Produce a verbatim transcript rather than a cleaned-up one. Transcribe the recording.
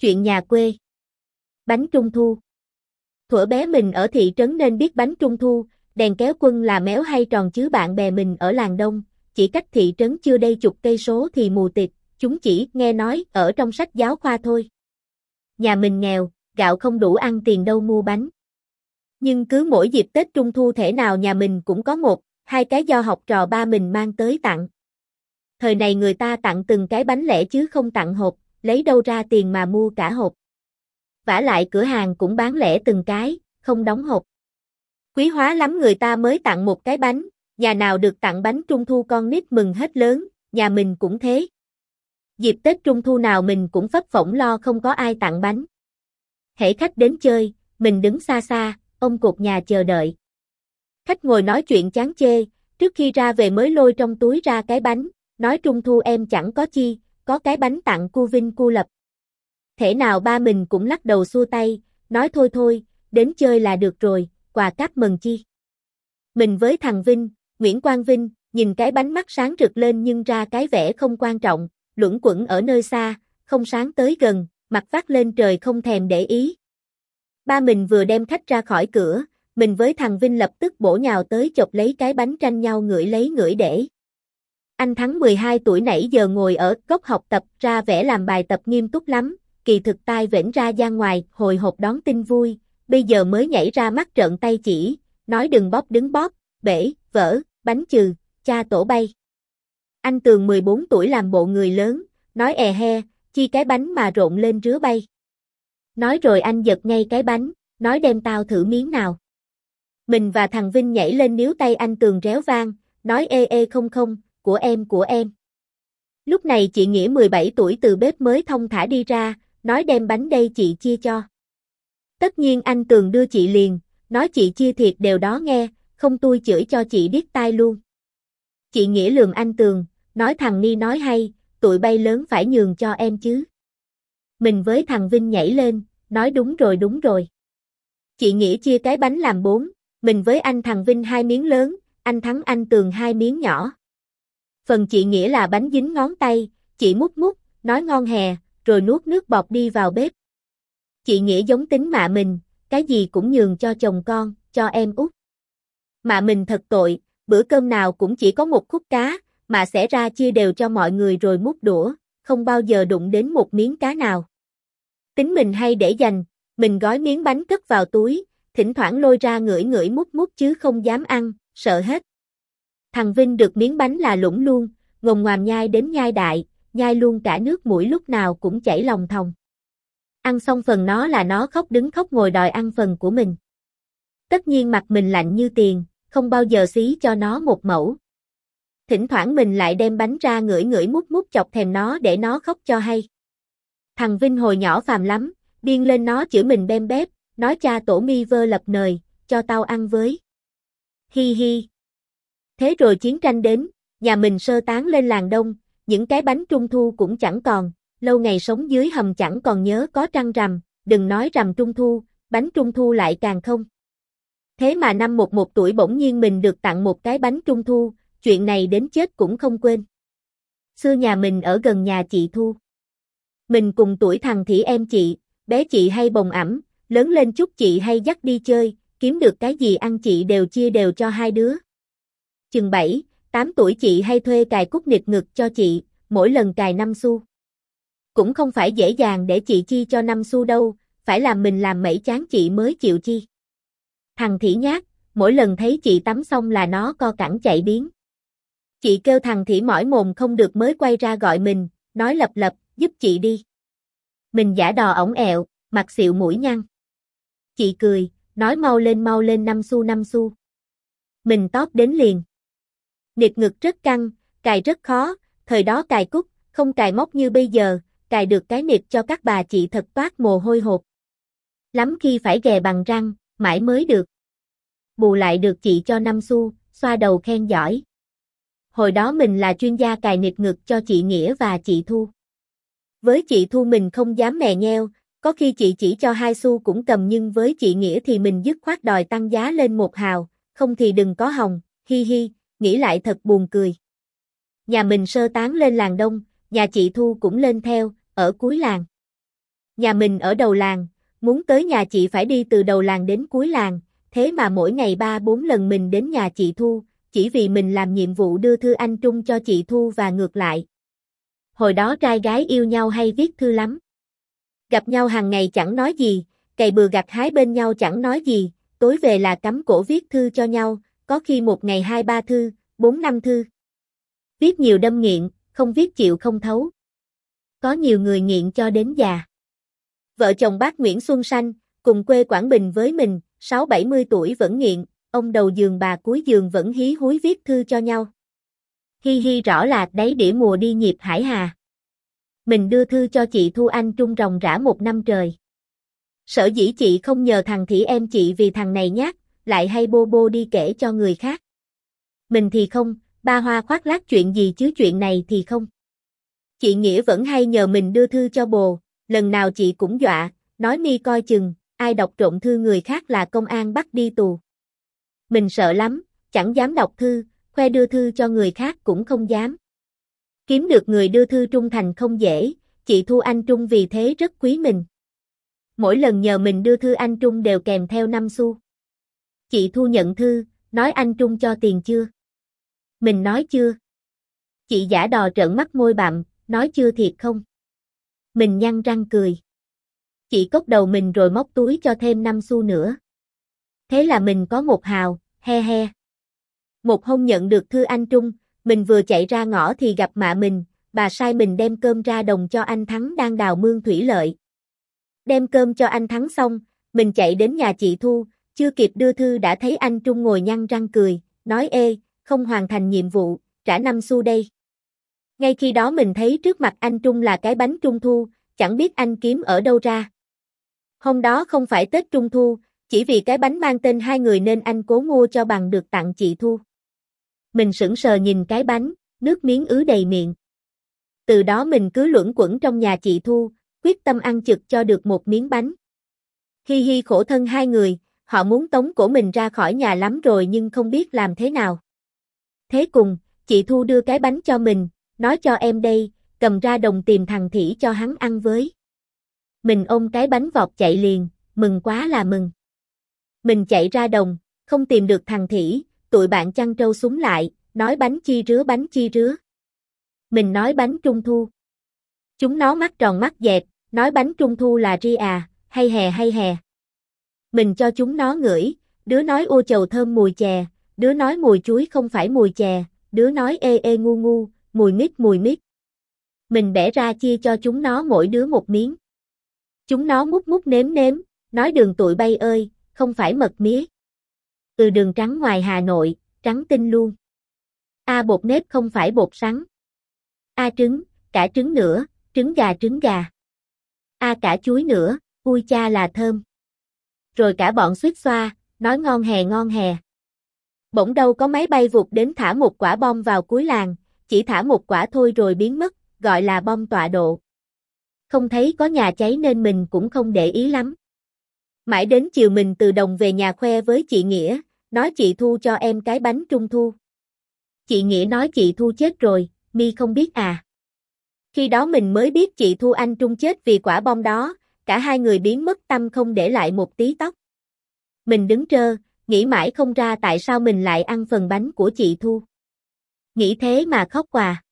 Chuyện nhà quê. Bánh trung thu. Thuở bé mình ở thị trấn nên biết bánh trung thu, đèn kéo quân là méo hay tròn chứ bạn bè mình ở làng đông, chỉ cách thị trấn chưa đây chục cây số thì mù tịt, chúng chỉ nghe nói ở trong sách giáo khoa thôi. Nhà mình nghèo, gạo không đủ ăn tiền đâu mua bánh. Nhưng cứ mỗi dịp Tết Trung Thu thể nào nhà mình cũng có một, hai cái do học trò ba mình mang tới tặng. Thời này người ta tặng từng cái bánh lẻ chứ không tặng hộp, lấy đâu ra tiền mà mua cả hộp. Vả lại cửa hàng cũng bán lẻ từng cái, không đóng hộp. Quý hóa lắm người ta mới tặng một cái bánh, nhà nào được tặng bánh Trung Thu con nít mừng hết lớn, nhà mình cũng thế. Dịp Tết Trung Thu nào mình cũng phấp phỏng lo không có ai tặng bánh. Hễ khách đến chơi, mình đứng xa xa, ôm cột nhà chờ đợi. Khách ngồi nói chuyện chán chê, trước khi ra về mới lôi trong túi ra cái bánh, nói Trung Thu em chẳng có chi, có cái bánh tặng cu Vinh cu Lập. Thể nào ba mình cũng lắc đầu xua tay, nói thôi thôi, đến chơi là được rồi, quà cáp mừng chi. Mình với thằng Vinh, Nguyễn Quang Vinh, nhìn cái bánh mắt sáng rực lên nhưng ra cái vẻ không quan trọng, luẩn quẩn ở nơi xa, không sáng tới gần, mặt vắt lên trời không thèm để ý. Ba mình vừa đem khách ra khỏi cửa, mình với thằng Vinh lập tức bổ nhào tới chộp lấy cái bánh tranh nhau ngửi lấy ngửi để. Anh Thắng mười hai tuổi nãy giờ ngồi ở góc học tập ra vẻ làm bài tập nghiêm túc lắm, kỳ thực tai vểnh ra gian ngoài hồi hộp đón tin vui, bây giờ mới nhảy ra mắt trợn tay chỉ, nói đừng bóp đứng bóp, bể, vỡ, bánh chừ, cha tổ bay. Anh Tường mười bốn tuổi làm bộ người lớn, nói è he, chi cái bánh mà rộn lên rứa bay. Nói rồi anh giật ngay cái bánh, nói đem tao thử miếng nào. Mình và thằng Vinh nhảy lên níu tay anh Tường réo vang, nói ê ê không không, của em của em. Lúc này chị Nghĩa mười bảy tuổi từ bếp mới thong thả đi ra, nói đem bánh đây chị chia cho. Tất nhiên anh Tường đưa chị liền, nói chị chia thiệt đều đó nghe, không tui chửi cho chị điếc tai luôn. Chị Nghĩa lườm anh Tường, nói thằng Ni nói hay, tụi bay lớn phải nhường cho em chứ. Mình với thằng Vinh nhảy lên, nói đúng rồi đúng rồi. Chị Nghĩa chia cái bánh làm bốn, mình với anh thằng Vinh hai miếng lớn, anh Thắng anh Tường hai miếng nhỏ. Phần chị Nghĩa là bánh dính ngón tay, chị mút mút, nói ngon hè, rồi nuốt nước bọt đi vào bếp. Chị Nghĩa giống tính mạ mình, cái gì cũng nhường cho chồng con, cho em út. Mạ mình thật tội, bữa cơm nào cũng chỉ có một khúc cá, mà sẽ ra chia đều cho mọi người rồi múc đũa, không bao giờ đụng đến một miếng cá nào. Tính mình hay để dành, mình gói miếng bánh cất vào túi, thỉnh thoảng lôi ra ngửi ngửi mút mút chứ không dám ăn, sợ hết. Thằng Vinh được miếng bánh là lủng luôn, ngồm ngoàm nhai đến nhai đại, nhai luôn cả nước mũi lúc nào cũng chảy lòng thòng. Ăn xong phần nó là nó khóc đứng khóc ngồi đòi ăn phần của mình. Tất nhiên mặt mình lạnh như tiền, không bao giờ xí cho nó một mẩu. Thỉnh thoảng mình lại đem bánh ra ngửi ngửi mút mút chọc thèm nó để nó khóc cho hay. Thằng Vinh hồi nhỏ phàm lắm, điên lên nó chửi mình bem bép, nói cha tổ mi vơ lập nời, cho tao ăn với. Hi hi. Thế rồi chiến tranh đến, nhà mình sơ tán lên làng đông, những cái bánh trung thu cũng chẳng còn, lâu ngày sống dưới hầm chẳng còn nhớ có trăng rằm, đừng nói rằm trung thu, bánh trung thu lại càng không. Thế mà năm một một tuổi bỗng nhiên mình được tặng một cái bánh trung thu, chuyện này đến chết cũng không quên. Xưa nhà mình ở gần nhà chị Thu. Mình cùng tuổi thằng Thỉ em chị, bé chị hay bồng ẵm, lớn lên chút chị hay dắt đi chơi, kiếm được cái gì ăn chị đều chia đều cho hai đứa. Chừng bảy, tám tuổi chị hay thuê cài cúc nịt ngực cho chị, mỗi lần cài năm xu. Cũng không phải dễ dàng để chị chi cho năm xu đâu, phải làm mình làm mẩy chán chị mới chịu chi. Thằng Thỉ nhát, mỗi lần thấy chị tắm xong là nó co cẳng chạy biến. Chị kêu thằng Thỉ mỏi mồm không được mới quay ra gọi mình, nói lập lập, giúp chị đi. Mình giả đò ổng ẹo, mặt xịu mũi nhăn. Chị cười, nói mau lên mau lên năm xu năm xu. Mình tóp đến liền. Nịt ngực rất căng, cài rất khó, thời đó cài cúc, không cài móc như bây giờ, cài được cái nịt cho các bà chị thật toát mồ hôi hột. Lắm khi phải ghè bằng răng, mãi mới được. Bù lại được chị cho năm xu, xoa đầu khen giỏi. Hồi đó mình là chuyên gia cài nịt ngực cho chị Nghĩa và chị Thu. Với chị Thu mình không dám mè nheo, có khi chị chỉ cho hai xu cũng cầm nhưng với chị Nghĩa thì mình dứt khoát đòi tăng giá lên một hào, không thì đừng có hòng, hi hi, nghĩ lại thật buồn cười. Nhà mình sơ tán lên làng đông, nhà chị Thu cũng lên theo, ở cuối làng. Nhà mình ở đầu làng, muốn tới nhà chị phải đi từ đầu làng đến cuối làng, thế mà mỗi ngày ba bốn lần mình đến nhà chị Thu, chỉ vì mình làm nhiệm vụ đưa thư anh Trung cho chị Thu và ngược lại. Hồi đó trai gái yêu nhau hay viết thư lắm. Gặp nhau hàng ngày chẳng nói gì, cày bừa gặt hái bên nhau chẳng nói gì, tối về là cắm cổ viết thư cho nhau, có khi một ngày hai ba thư, bốn năm thư. Viết nhiều đâm nghiện, không viết chịu không thấu. Có nhiều người nghiện cho đến già. Vợ chồng bác Nguyễn Xuân Sanh, cùng quê Quảng Bình với mình, sáu bảy mươi tuổi vẫn nghiện, ông đầu giường bà cuối giường vẫn hí húi viết thư cho nhau. Hi hi rõ là đáy đĩa mùa đi nhịp hải hà. Mình đưa thư cho chị Thu anh Trung ròng rã một năm trời. Sở dĩ chị không nhờ thằng Thỉ em chị vì thằng này nhát, lại hay bô bô đi kể cho người khác. Mình thì không, ba hoa khoác lác chuyện gì chứ chuyện này thì không. Chị Nghĩa vẫn hay nhờ mình đưa thư cho bồ, lần nào chị cũng dọa, nói mi coi chừng, ai đọc trộm thư người khác là công an bắt đi tù. Mình sợ lắm, chẳng dám đọc thư, khoe đưa thư cho người khác cũng không dám. Kiếm được người đưa thư trung thành không dễ, chị Thu anh Trung vì thế rất quý mình. Mỗi lần nhờ mình đưa thư anh Trung đều kèm theo năm xu. Chị Thu nhận thư, nói anh Trung cho tiền chưa? Mình nói chưa. Chị giả đò trợn mắt môi bặm, nói chưa thiệt không? Mình nhăn răng cười. Chị cốc đầu mình rồi móc túi cho thêm năm xu nữa. Thế là mình có một hào, he he. Một hôm nhận được thư anh Trung, mình vừa chạy ra ngõ thì gặp mạ mình, bà sai mình đem cơm ra đồng cho anh Thắng đang đào mương thủy lợi. Đem cơm cho anh Thắng xong, mình chạy đến nhà chị Thu, chưa kịp đưa thư đã thấy anh Trung ngồi nhăn răng cười, nói ê, không hoàn thành nhiệm vụ, trả năm xu đây. Ngay khi đó mình thấy trước mặt anh Trung là cái bánh trung thu, chẳng biết anh kiếm ở đâu ra. Hôm đó không phải Tết Trung Thu, chỉ vì cái bánh mang tên hai người nên anh cố mua cho bằng được tặng chị Thu. Mình sững sờ nhìn cái bánh, nước miếng ứ đầy miệng. Từ đó mình cứ luẩn quẩn trong nhà chị Thu, quyết tâm ăn chực cho được một miếng bánh. Hi hi khổ thân hai người, họ muốn tống cổ mình ra khỏi nhà lắm rồi nhưng không biết làm thế nào. Thế cùng, chị Thu đưa cái bánh cho mình, nói cho em đây, cầm ra đồng tìm thằng Thỉ cho hắn ăn với. Mình ôm cái bánh vọt chạy liền, mừng quá là mừng. Mình chạy ra đồng, không tìm được thằng Thỉ, tụi bạn chăn trâu súng lại, nói bánh chi rứa bánh chi rứa. Mình nói bánh trung thu. Chúng nó mắt tròn mắt dẹt, nói bánh trung thu là ri à, hay hè hay hè. Mình cho chúng nó ngửi, đứa nói ô chầu thơm mùi chè, đứa nói mùi chuối không phải mùi chè, đứa nói ê ê ngu ngu, mùi mít mùi mít. Mình bẻ ra chia cho chúng nó mỗi đứa một miếng. Chúng nó mút mút nếm nếm, nói đường tụi bay ơi, không phải mật mía. Ừ đường trắng ngoài Hà Nội, trắng tinh luôn. A bột nếp không phải bột sắn. A trứng, cả trứng nữa, trứng gà trứng gà. A cả chuối nữa, ui cha là thơm. Rồi cả bọn suýt xoa, nói ngon hè ngon hè. Bỗng đâu có máy bay vụt đến thả một quả bom vào cuối làng, chỉ thả một quả thôi rồi biến mất, gọi là bom tọa độ. Không thấy có nhà cháy nên mình cũng không để ý lắm. Mãi đến chiều mình từ đồng về nhà khoe với chị Nghĩa, nói chị Thu cho em cái bánh trung thu. Chị Nghĩa nói chị Thu chết rồi, mi không biết à. Khi đó mình mới biết chị Thu anh Trung chết vì quả bom đó, cả hai người biến mất tăm không để lại một tí tóc. Mình đứng trơ, nghĩ mãi không ra tại sao mình lại ăn phần bánh của chị Thu. Nghĩ thế mà khóc quà.